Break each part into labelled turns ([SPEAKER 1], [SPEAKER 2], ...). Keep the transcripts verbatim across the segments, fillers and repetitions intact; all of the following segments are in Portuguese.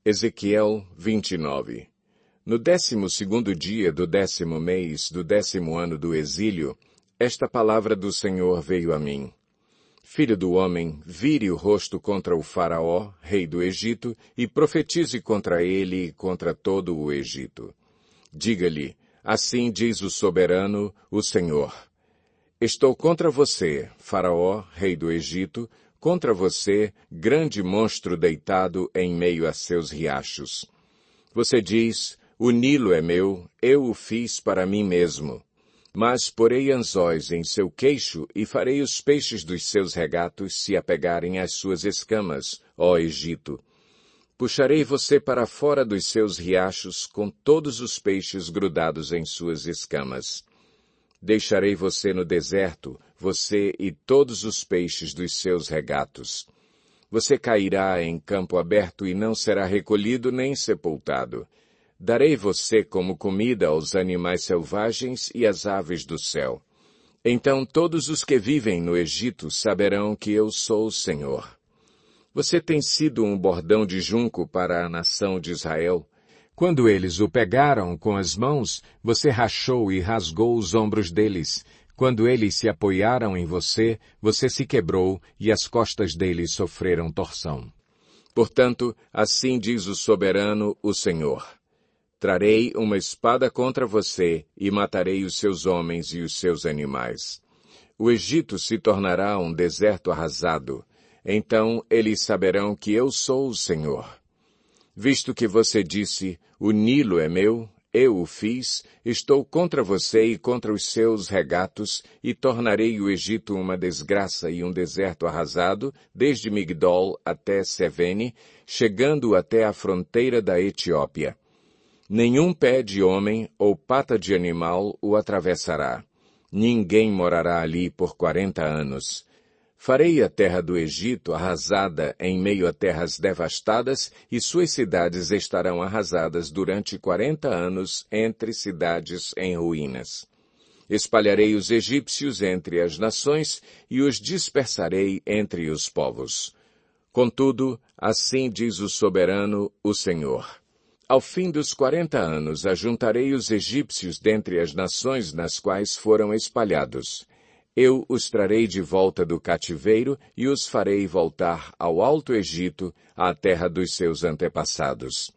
[SPEAKER 1] Ezequiel vinte e nove. No décimo segundo dia do décimo mês do décimo ano do exílio, esta palavra do Senhor veio a mim. Filho do homem, vire o rosto contra o faraó, rei do Egito, e profetize contra ele e contra todo o Egito. Diga-lhe, assim diz o soberano, o Senhor. Estou contra você, faraó, rei do Egito, contra você, grande monstro deitado em meio a seus riachos. Você diz, o Nilo é meu, eu o fiz para mim mesmo. Mas porei anzóis em seu queixo e farei os peixes dos seus regatos se apegarem às suas escamas, ó Egito. Puxarei você para fora dos seus riachos com todos os peixes grudados em suas escamas. Deixarei você no deserto, você e todos os peixes dos seus regatos. Você cairá em campo aberto e não será recolhido nem sepultado. Darei você como comida aos animais selvagens e às aves do céu. Então todos os que vivem no Egito saberão que eu sou o Senhor. Você tem sido um bordão de junco para a nação de Israel. Quando eles o pegaram com as mãos, você rachou e rasgou os ombros deles. Quando eles se apoiaram em você, você se quebrou e as costas deles sofreram torção. Portanto, assim diz o soberano, o Senhor. Trarei uma espada contra você e matarei os seus homens e os seus animais. O Egito se tornará um deserto arrasado. Então eles saberão que eu sou o Senhor. Visto que você disse, o Nilo é meu, eu o fiz, estou contra você e contra os seus regatos, e tornarei o Egito uma desgraça e um deserto arrasado, desde Migdol até Sevene, chegando até a fronteira da Etiópia. Nenhum pé de homem ou pata de animal o atravessará. Ninguém morará ali por quarenta anos. Farei a terra do Egito arrasada em meio a terras devastadas, e suas cidades estarão arrasadas durante quarenta anos entre cidades em ruínas. Espalharei os egípcios entre as nações e os dispersarei entre os povos. Contudo, assim diz o soberano, o Senhor. Ao fim dos quarenta anos ajuntarei os egípcios dentre as nações nas quais foram espalhados. Eu os trarei de volta do cativeiro e os farei voltar ao Alto Egito, à terra dos seus antepassados.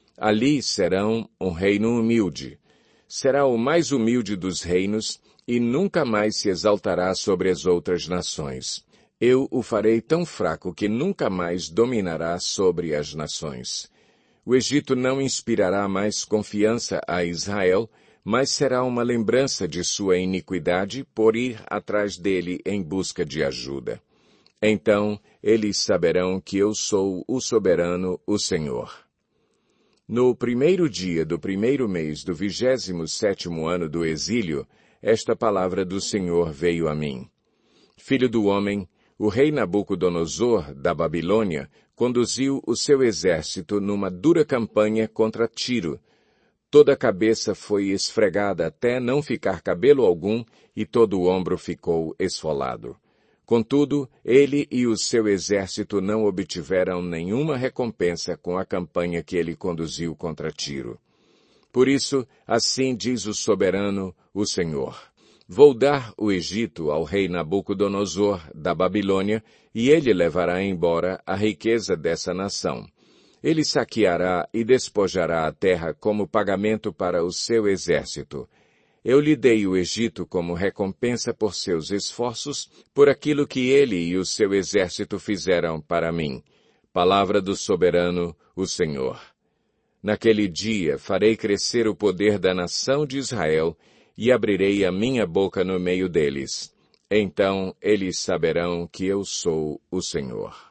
[SPEAKER 1] Ali serão um reino humilde. Será o mais humilde dos reinos e nunca mais se exaltará sobre as outras nações. Eu o farei tão fraco que nunca mais dominará sobre as nações. O Egito não inspirará mais confiança a Israel, mas será uma lembrança de sua iniquidade por ir atrás dele em busca de ajuda. Então eles saberão que eu sou o soberano, o Senhor. No primeiro dia do primeiro mês do vigésimo sétimo ano do exílio, esta palavra do Senhor veio a mim. Filho do homem, o rei Nabucodonosor, da Babilônia, conduziu o seu exército numa dura campanha contra Tiro. Toda a cabeça foi esfregada até não ficar cabelo algum, e todo o ombro ficou esfolado. Contudo, ele e o seu exército não obtiveram nenhuma recompensa com a campanha que ele conduziu contra Tiro. Por isso, assim diz o soberano, o Senhor. Vou dar o Egito ao rei Nabucodonosor, da Babilônia, e ele levará embora a riqueza dessa nação. Ele saqueará e despojará a terra como pagamento para o seu exército. Eu lhe dei o Egito como recompensa por seus esforços, por aquilo que ele e o seu exército fizeram para mim. Palavra do soberano, o Senhor. Naquele dia farei crescer o poder da nação de Israel e abrirei a minha boca no meio deles. Então eles saberão que eu sou o Senhor.